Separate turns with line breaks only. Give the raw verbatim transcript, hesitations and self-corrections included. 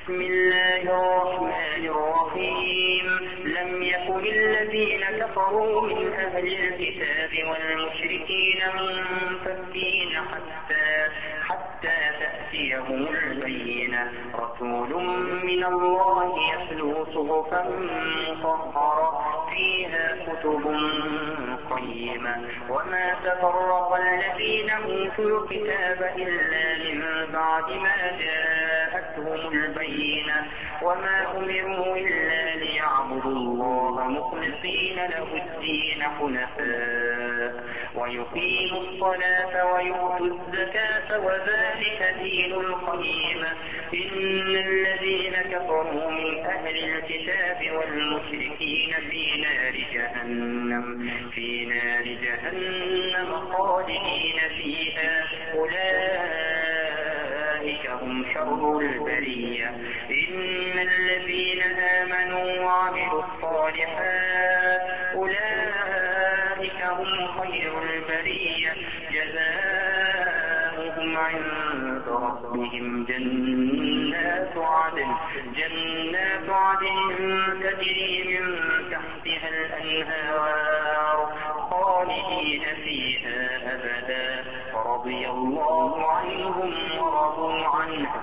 بسم الله الرحمن الرحيم لم يكن الذين كفروا من أهل الكتاب والمشركين منفكين حتى حتى تأتيهم البينة رسول من الله يتلو صحفا مطهرة فيها كتب قيمة وما تفرق الذين أوتوا الكتاب إلا من بعد ما جاءتهم البينة وما أمروا إلا ليعبدوا الله مخلصين له الدين حنفاء ويقيموا الصلاة ويؤتوا الزكاة وذلك دين القيمة إن الذين كفروا من أهل الكتاب والمشركين في نار جهنم في نار جهنم خالدين فيها أولئك هم شر البرية إن الذين آمنوا وعملوا الصالحات أولئك هم خير البرية جزاؤهم عند ربهم جنات عدن جنات عدن تجري من تحتها الأنهار خالدين فيها أبدا رضي الله عنهم ورضوا عنه